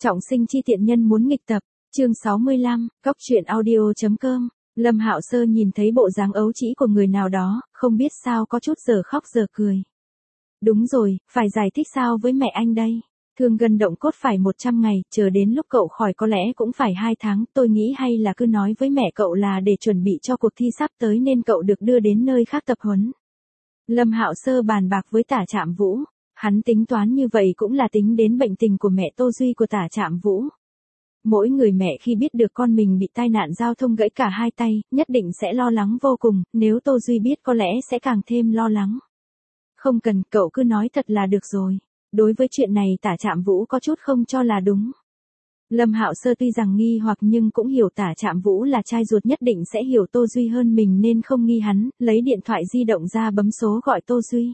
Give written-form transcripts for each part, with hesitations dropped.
Trọng sinh chi tiện nhân muốn nghịch tập, chương 65, cóc truyện audio.com. Lâm Hạo Sơ nhìn thấy bộ dáng ấu trĩ của người nào đó, không biết sao có chút giờ khóc giờ cười. Đúng rồi, phải giải thích sao với mẹ anh đây? Thương gần động cốt phải 100 ngày, chờ đến lúc cậu khỏi có lẽ cũng phải 2 tháng, tôi nghĩ hay là cứ nói với mẹ cậu là để chuẩn bị cho cuộc thi sắp tới nên cậu được đưa đến nơi khác tập huấn. Lâm Hạo Sơ bàn bạc với Tả Trạm Vũ, hắn tính toán như vậy cũng là tính đến bệnh tình của mẹ Tô Duy của Tả Trạm Vũ. Mỗi người mẹ khi biết được con mình bị tai nạn giao thông gãy cả hai tay, nhất định sẽ lo lắng vô cùng, nếu Tô Duy biết có lẽ sẽ càng thêm lo lắng. Không cần, cậu cứ nói thật là được rồi. Đối với chuyện này Tả Trạm Vũ có chút không cho là đúng. Lâm Hạo Sơ tuy rằng nghi hoặc nhưng cũng hiểu Tả Trạm Vũ là trai ruột nhất định sẽ hiểu Tô Duy hơn mình nên không nghi hắn, lấy điện thoại di động ra bấm số gọi Tô Duy.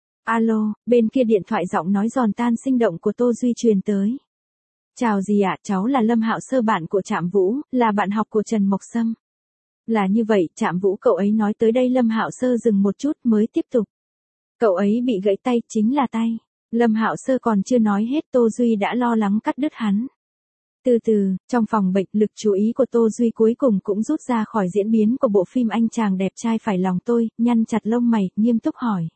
Alo, bên kia điện thoại giọng nói giòn tan sinh động của Tô Duy truyền tới. Chào dì ạ, cháu là Lâm Hạo Sơ bạn của Trạm Vũ, là bạn học của Trần Mộc Sâm. Là như vậy, Trạm Vũ cậu ấy nói tới đây Lâm Hạo Sơ dừng một chút mới tiếp tục. Cậu ấy bị gãy tay, chính là tay. Lâm Hạo Sơ còn chưa nói hết Tô Duy đã lo lắng cắt đứt hắn. Từ từ, trong phòng bệnh lực chú ý của Tô Duy cuối cùng cũng rút ra khỏi diễn biến của bộ phim Anh chàng đẹp trai phải lòng tôi, nhăn chặt lông mày, nghiêm túc hỏi.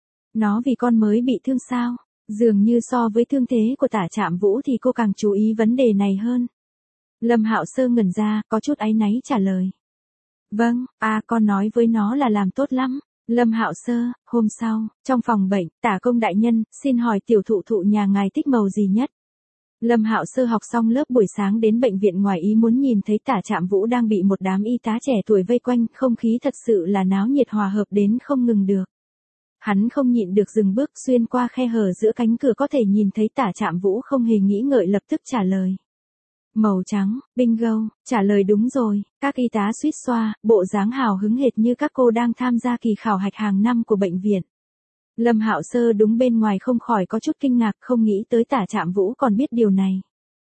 Nó vì con mới bị thương sao? Dường như so với thương thế của Tả Trạm Vũ thì cô càng chú ý vấn đề này hơn. Lâm Hạo Sơ ngẩn ra, có chút áy náy trả lời. Vâng, con nói với nó là làm tốt lắm. Lâm Hạo Sơ, hôm sau, trong phòng bệnh, Tả Công đại nhân, xin hỏi tiểu thụ thụ nhà ngài thích màu gì nhất? Lâm Hạo Sơ học xong lớp buổi sáng đến bệnh viện ngoài ý muốn nhìn thấy Tả Trạm Vũ đang bị một đám y tá trẻ tuổi vây quanh, không khí thật sự là náo nhiệt hòa hợp đến không ngừng được. Hắn không nhịn được dừng bước xuyên qua khe hở giữa cánh cửa có thể nhìn thấy Tả Trạm Vũ không hề nghĩ ngợi lập tức trả lời. Màu trắng, bingo, trả lời đúng rồi, các y tá suýt xoa, bộ dáng hào hứng hệt như các cô đang tham gia kỳ khảo hạch hàng năm của bệnh viện. Lâm Hạo Sơ đứng bên ngoài không khỏi có chút kinh ngạc không nghĩ tới Tả Trạm Vũ còn biết điều này.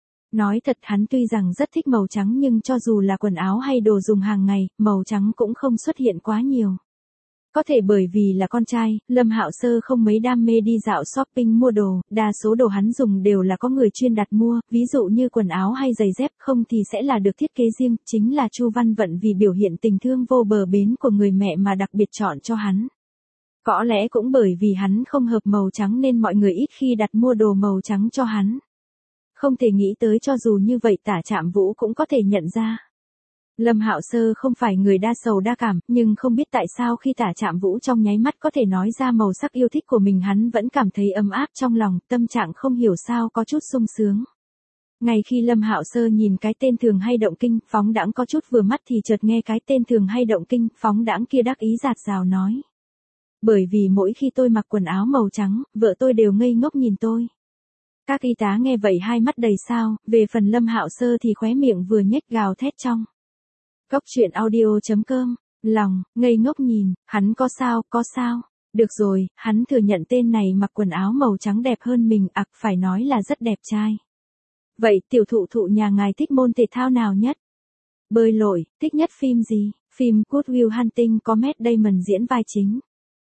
Nói thật hắn tuy rằng rất thích màu trắng nhưng cho dù là quần áo hay đồ dùng hàng ngày, màu trắng cũng không xuất hiện quá nhiều. Có thể bởi vì là con trai, Lâm Hạo Sơ không mấy đam mê đi dạo shopping mua đồ, đa số đồ hắn dùng đều là có người chuyên đặt mua, ví dụ như quần áo hay giày dép, không thì sẽ là được thiết kế riêng, chính là Chu Văn Vận vì biểu hiện tình thương vô bờ bến của người mẹ mà đặc biệt chọn cho hắn. Có lẽ cũng bởi vì hắn không hợp màu trắng nên mọi người ít khi đặt mua đồ màu trắng cho hắn. Không thể nghĩ tới cho dù như vậy Tả Trạm Vũ cũng có thể nhận ra. Lâm Hạo Sơ không phải người đa sầu đa cảm, nhưng không biết tại sao khi Tả Trạm Vũ trong nháy mắt có thể nói ra màu sắc yêu thích của mình hắn vẫn cảm thấy ấm áp trong lòng, tâm trạng không hiểu sao có chút sung sướng. Ngay khi Lâm Hạo Sơ nhìn cái tên thường hay động kinh, phóng đãng có chút vừa mắt thì chợt nghe cái tên thường hay động kinh, phóng đãng kia đắc ý dạt dào nói. Bởi vì mỗi khi tôi mặc quần áo màu trắng, vợ tôi đều ngây ngốc nhìn tôi. Các y tá nghe vậy hai mắt đầy sao, về phần Lâm Hạo Sơ thì khóe miệng vừa nhếch gào thét trong. Cóc truyện audio.com, lòng, ngây ngốc nhìn, hắn có sao, được rồi, hắn thừa nhận tên này mặc quần áo màu trắng đẹp hơn mình, phải nói là rất đẹp trai. Vậy tiểu thụ thụ nhà ngài thích môn thể thao nào nhất? Bơi lội, thích nhất phim gì? Phim Good Will Hunting có Matt Damon diễn vai chính.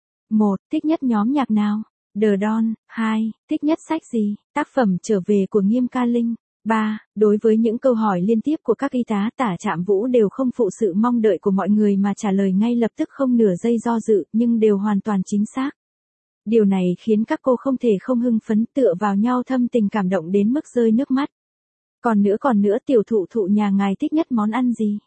1. Thích nhất nhóm nhạc nào? The Don. 2. Thích nhất sách gì? Tác phẩm Trở về của Nghiêm Ca Linh. 3. Đối với những câu hỏi liên tiếp của các y tá Tả Trạm Vũ đều không phụ sự mong đợi của mọi người mà trả lời ngay lập tức không nửa giây do dự nhưng đều hoàn toàn chính xác. Điều này khiến các cô không thể không hưng phấn tựa vào nhau thâm tình cảm động đến mức rơi nước mắt. Còn nữa tiểu thụ thụ nhà ngài thích nhất món ăn gì?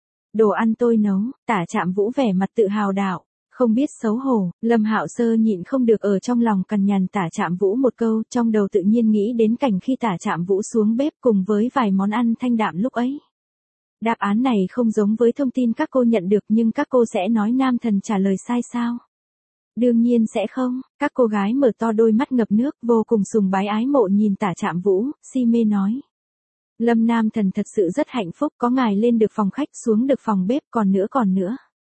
Đồ ăn tôi nấu, Tả Trạm Vũ vẻ mặt tự hào đạo. Không biết xấu hổ, Lâm Hạo Sơ nhịn không được ở trong lòng cằn nhằn Tả Trạm Vũ một câu, trong đầu tự nhiên nghĩ đến cảnh khi Tả Trạm Vũ xuống bếp cùng với vài món ăn thanh đạm lúc ấy. Đáp án này không giống với thông tin các cô nhận được nhưng các cô sẽ nói nam thần trả lời sai sao? Đương nhiên sẽ không, các cô gái mở to đôi mắt ngập nước vô cùng sùng bái ái mộ nhìn Tả Trạm Vũ, si mê nói. Lâm nam thần thật sự rất hạnh phúc có ngài lên được phòng khách xuống được phòng bếp còn nữa.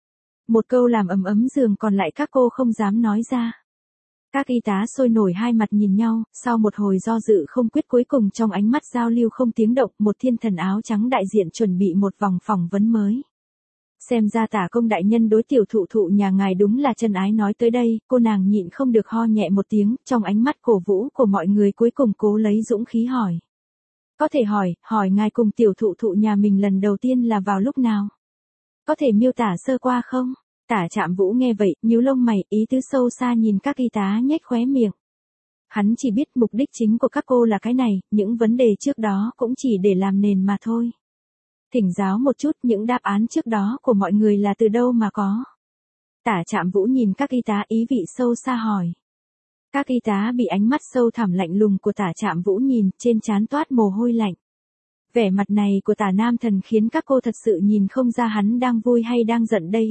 Một câu làm ấm ấm giường còn lại các cô không dám nói ra. Các y tá sôi nổi hai mặt nhìn nhau, sau một hồi do dự không quyết cuối cùng trong ánh mắt giao lưu không tiếng động, một thiên thần áo trắng đại diện chuẩn bị một vòng phỏng vấn mới. Xem ra Tả Công đại nhân đối tiểu thụ thụ nhà ngài đúng là chân ái nói tới đây, cô nàng nhịn không được ho nhẹ một tiếng, trong ánh mắt cổ vũ của mọi người cuối cùng cố lấy dũng khí hỏi. Có thể hỏi ngài cùng tiểu thụ thụ nhà mình lần đầu tiên là vào lúc nào? Có thể miêu tả sơ qua không? Tả Trạm Vũ nghe vậy, nhíu lông mày, ý tứ sâu xa nhìn các y tá nhếch khóe miệng. Hắn chỉ biết mục đích chính của các cô là cái này, những vấn đề trước đó cũng chỉ để làm nền mà thôi. Thỉnh giáo một chút những đáp án trước đó của mọi người là từ đâu mà có. Tả Trạm Vũ nhìn các y tá ý vị sâu xa hỏi. Các y tá bị ánh mắt sâu thẳm lạnh lùng của Tả Trạm Vũ nhìn, trên trán toát mồ hôi lạnh. Vẻ mặt này của Tả Nam Thần khiến các cô thật sự nhìn không ra hắn đang vui hay đang giận đây.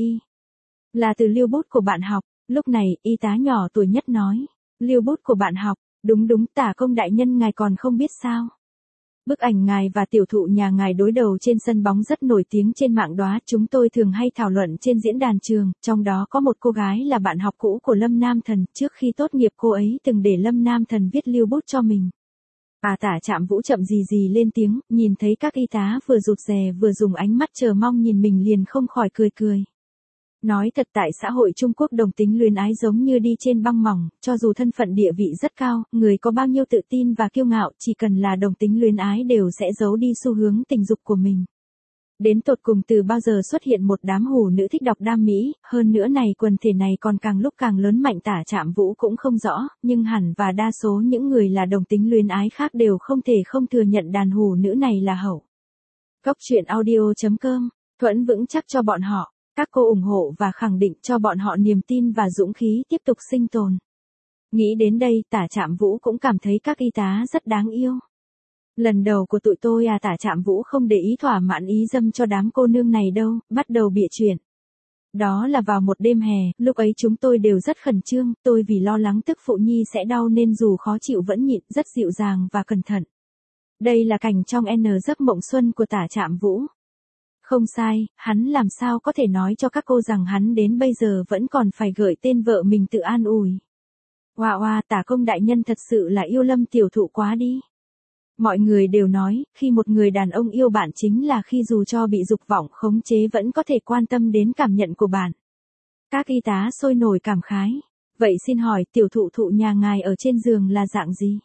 Là từ lưu bút của bạn học. Lúc này, y tá nhỏ tuổi nhất nói. Lưu bút của bạn học, đúng, Tả công đại nhân ngài còn không biết sao. Bức ảnh ngài và tiểu thụ nhà ngài đối đầu trên sân bóng rất nổi tiếng trên mạng đó, chúng tôi thường hay thảo luận trên diễn đàn trường, trong đó có một cô gái là bạn học cũ của Lâm Nam Thần, trước khi tốt nghiệp cô ấy từng để Lâm Nam Thần viết lưu bút cho mình. Tả Trạm Vũ chậm gì lên tiếng, nhìn thấy các y tá vừa rụt rè vừa dùng ánh mắt chờ mong nhìn mình liền không khỏi cười. Nói thật, tại xã hội Trung Quốc đồng tính luyến ái giống như đi trên băng mỏng, cho dù thân phận địa vị rất cao, người có bao nhiêu tự tin và kiêu ngạo, chỉ cần là đồng tính luyến ái đều sẽ giấu đi xu hướng tình dục của mình. Đến tột cùng từ bao giờ xuất hiện một đám hủ nữ thích đọc đam mỹ, hơn nữa này quần thể này còn càng lúc càng lớn mạnh, Tả Trạm Vũ cũng không rõ, nhưng hẳn và đa số những người là đồng tính luyến ái khác đều không thể không thừa nhận đàn hủ nữ này là hậu. Góc truyện audio.com, thuẫn vững chắc cho bọn họ. Các cô ủng hộ và khẳng định cho bọn họ niềm tin và dũng khí tiếp tục sinh tồn. Nghĩ đến đây, Tả Trạm Vũ cũng cảm thấy các y tá rất đáng yêu. Lần đầu của tụi tôi Tả Trạm Vũ không để ý thỏa mãn ý dâm cho đám cô nương này đâu, bắt đầu bịa chuyện. Đó là vào một đêm hè, lúc ấy chúng tôi đều rất khẩn trương, tôi vì lo lắng tức phụ nhi sẽ đau nên dù khó chịu vẫn nhịn, rất dịu dàng và cẩn thận. Đây là cảnh trong giấc mộng xuân của Tả Trạm Vũ. Không sai, hắn làm sao có thể nói cho các cô rằng hắn đến bây giờ vẫn còn phải gợi tên vợ mình tự an ủi. Wow, Tả công đại nhân thật sự là yêu Lâm tiểu thụ quá đi. Mọi người đều nói, khi một người đàn ông yêu bạn chính là khi dù cho bị dục vọng khống chế vẫn có thể quan tâm đến cảm nhận của bạn. Các y tá sôi nổi cảm khái. Vậy xin hỏi tiểu thụ thụ nhà ngài ở trên giường là dạng gì?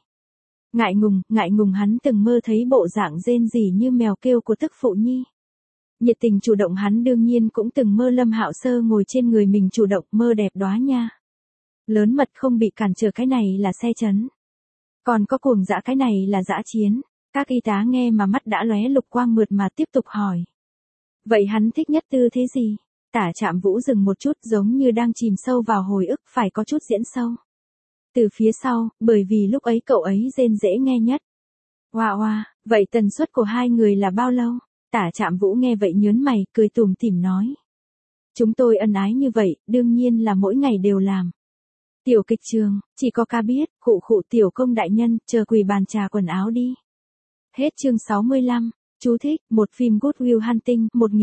Ngại ngùng hắn từng mơ thấy bộ dạng rên rỉ như mèo kêu của tức phụ nhi. Nhiệt tình chủ động hắn đương nhiên cũng từng mơ Lâm Hạo Sơ ngồi trên người mình chủ động, mơ đẹp đóa nha. Lớn mật không bị cản trở cái này là xe chấn. Còn có cuồng dã cái này là dã chiến. Các y tá nghe mà mắt đã lóe lục quang mượt mà tiếp tục hỏi. Vậy hắn thích nhất tư thế gì? Tả Trạm Vũ dừng một chút giống như đang chìm sâu vào hồi ức, phải có chút diễn sâu. Từ phía sau, bởi vì lúc ấy cậu ấy rên rễ nghe nhất. Wow, vậy tần suất của hai người là bao lâu? Tả Trạm Vũ nghe vậy nhớn mày, cười tủm tỉm nói. Chúng tôi ân ái như vậy, đương nhiên là mỗi ngày đều làm. Tiểu kịch trường, chỉ có ca biết, khụ tiểu công đại nhân, chờ quỳ bàn trà quần áo đi. Hết chương 65, chú thích, một phim Good Will Hunting,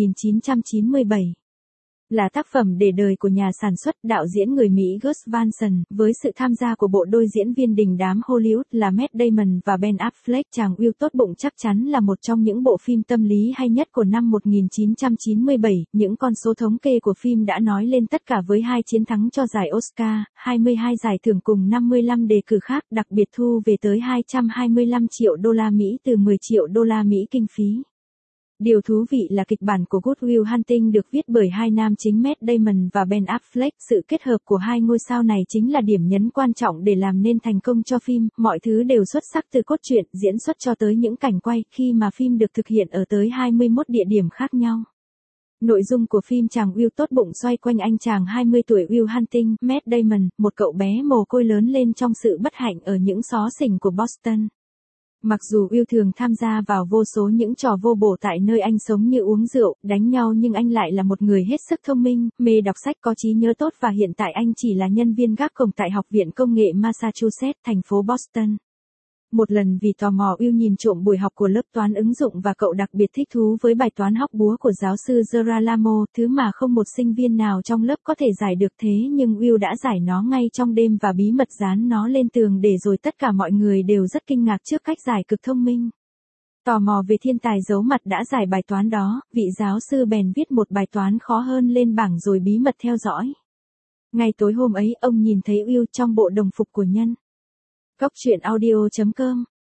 1997. Là tác phẩm để đời của nhà sản xuất, đạo diễn người Mỹ Gus Van Sant, với sự tham gia của bộ đôi diễn viên đình đám Hollywood là Matt Damon và Ben Affleck. Chàng Will tốt bụng chắc chắn là một trong những bộ phim tâm lý hay nhất của năm 1997, những con số thống kê của phim đã nói lên tất cả với 2 chiến thắng cho giải Oscar, 22 giải thưởng cùng 55 đề cử khác, đặc biệt thu về tới 225 triệu đô la Mỹ từ 10 triệu đô la Mỹ kinh phí. Điều thú vị là kịch bản của Good Will Hunting được viết bởi hai nam chính Matt Damon và Ben Affleck. Sự kết hợp của hai ngôi sao này chính là điểm nhấn quan trọng để làm nên thành công cho phim. Mọi thứ đều xuất sắc từ cốt truyện, diễn xuất cho tới những cảnh quay, khi mà phim được thực hiện ở tới 21 địa điểm khác nhau. Nội dung của phim chàng Will tốt bụng xoay quanh anh chàng 20 tuổi Will Hunting, Matt Damon, một cậu bé mồ côi lớn lên trong sự bất hạnh ở những xó xỉnh của Boston. Mặc dù Will thường tham gia vào vô số những trò vô bổ tại nơi anh sống như uống rượu, đánh nhau, nhưng anh lại là một người hết sức thông minh, mê đọc sách, có trí nhớ tốt và hiện tại anh chỉ là nhân viên gác cổng tại Học viện Công nghệ Massachusetts, thành phố Boston. Một lần vì tò mò, Will nhìn trộm buổi học của lớp toán ứng dụng và cậu đặc biệt thích thú với bài toán hóc búa của giáo sư Girolamo, thứ mà không một sinh viên nào trong lớp có thể giải được. Thế nhưng Will đã giải nó ngay trong đêm và bí mật dán nó lên tường để rồi tất cả mọi người đều rất kinh ngạc trước cách giải cực thông minh. Tò mò về thiên tài giấu mặt đã giải bài toán đó, vị giáo sư bèn viết một bài toán khó hơn lên bảng rồi bí mật theo dõi. Ngay tối hôm ấy, ông nhìn thấy Will trong bộ đồng phục của nhân. Góc truyện audio.com,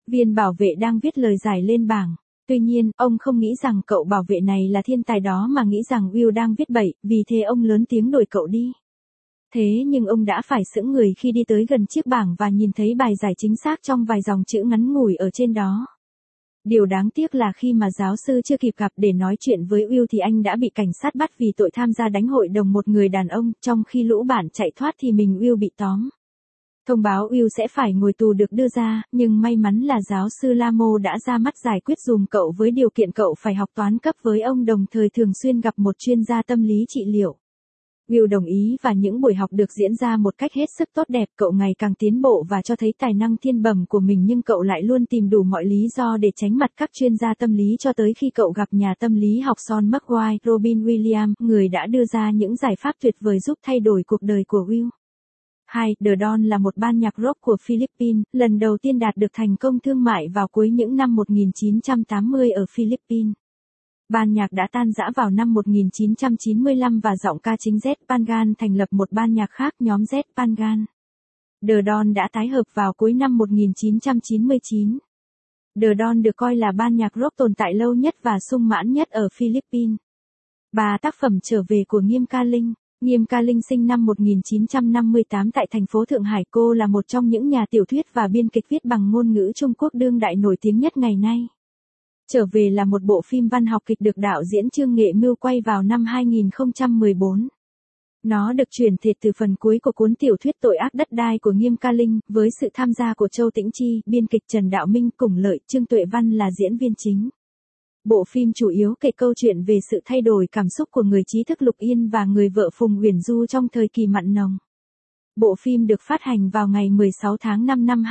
Viên bảo vệ đang viết lời giải lên bảng. Tuy nhiên, ông không nghĩ rằng cậu bảo vệ này là thiên tài đó mà nghĩ rằng Will đang viết bậy, vì thế ông lớn tiếng đuổi cậu đi. Thế nhưng ông đã phải sững người khi đi tới gần chiếc bảng và nhìn thấy bài giải chính xác trong vài dòng chữ ngắn ngủi ở trên đó. Điều đáng tiếc là khi mà giáo sư chưa kịp gặp để nói chuyện với Will thì anh đã bị cảnh sát bắt vì tội tham gia đánh hội đồng một người đàn ông, trong khi lũ bạn chạy thoát thì mình Will bị tóm. Thông báo Will sẽ phải ngồi tù được đưa ra, nhưng may mắn là giáo sư Lamo đã ra mắt giải quyết dùm cậu với điều kiện cậu phải học toán cấp với ông đồng thời thường xuyên gặp một chuyên gia tâm lý trị liệu. Will đồng ý và những buổi học được diễn ra một cách hết sức tốt đẹp, cậu ngày càng tiến bộ và cho thấy tài năng thiên bẩm của mình nhưng cậu lại luôn tìm đủ mọi lý do để tránh mặt các chuyên gia tâm lý cho tới khi cậu gặp nhà tâm lý học Sean McGuire, Robin Williams, người đã đưa ra những giải pháp tuyệt vời giúp thay đổi cuộc đời của Will. 2. The Don là một ban nhạc rock của Philippines, lần đầu tiên đạt được thành công thương mại vào cuối những năm 1980 ở Philippines. Ban nhạc đã tan rã vào năm 1995 và giọng ca chính Z Pangan thành lập một ban nhạc khác, nhóm Z Pangan. The Don đã tái hợp vào cuối năm 1999. The Don được coi là ban nhạc rock tồn tại lâu nhất và sung mãn nhất ở Philippines. 3. Tác phẩm trở về của Nghiêm Ca Linh. Nghiêm Ca Linh sinh năm 1958 tại thành phố Thượng Hải. Cô là một trong những nhà tiểu thuyết và biên kịch viết bằng ngôn ngữ Trung Quốc đương đại nổi tiếng nhất ngày nay. Trở về là một bộ phim văn học kịch được đạo diễn Trương Nghệ Mưu quay vào năm 2014. Nó được chuyển thể từ phần cuối của cuốn tiểu thuyết Tội ác đất đai của Nghiêm Ca Linh, với sự tham gia của Châu Tĩnh Chi, biên kịch Trần Đạo Minh, Củng Lợi, Trương Tuệ Văn là diễn viên chính. Bộ phim chủ yếu kể câu chuyện về sự thay đổi cảm xúc của người trí thức Lục Yên và người vợ Phùng Uyển Du trong thời kỳ mặn nồng. Bộ phim được phát hành vào ngày 16 tháng 5 năm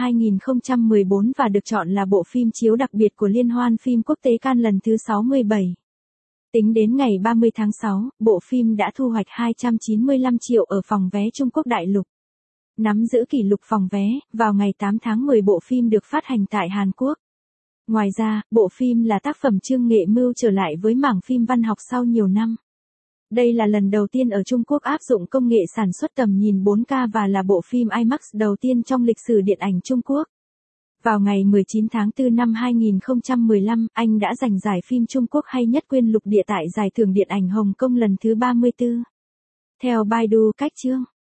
2014 và được chọn là bộ phim chiếu đặc biệt của Liên hoan phim quốc tế Cannes lần thứ 67. Tính đến ngày 30 tháng 6, bộ phim đã thu hoạch 295 triệu ở phòng vé Trung Quốc đại lục. Nắm giữ kỷ lục phòng vé, vào ngày 8 tháng 10 bộ phim được phát hành tại Hàn Quốc. Ngoài ra, bộ phim là tác phẩm Trương Nghệ Mưu trở lại với mảng phim văn học sau nhiều năm. Đây là lần đầu tiên ở Trung Quốc áp dụng công nghệ sản xuất tầm nhìn 4K và là bộ phim IMAX đầu tiên trong lịch sử điện ảnh Trung Quốc. Vào ngày 19 tháng 4 năm 2015, anh đã giành giải phim Trung Quốc hay nhất Quyên lục địa tại Giải thưởng Điện ảnh Hồng Kông lần thứ 34. Theo Baidu Cách Chương.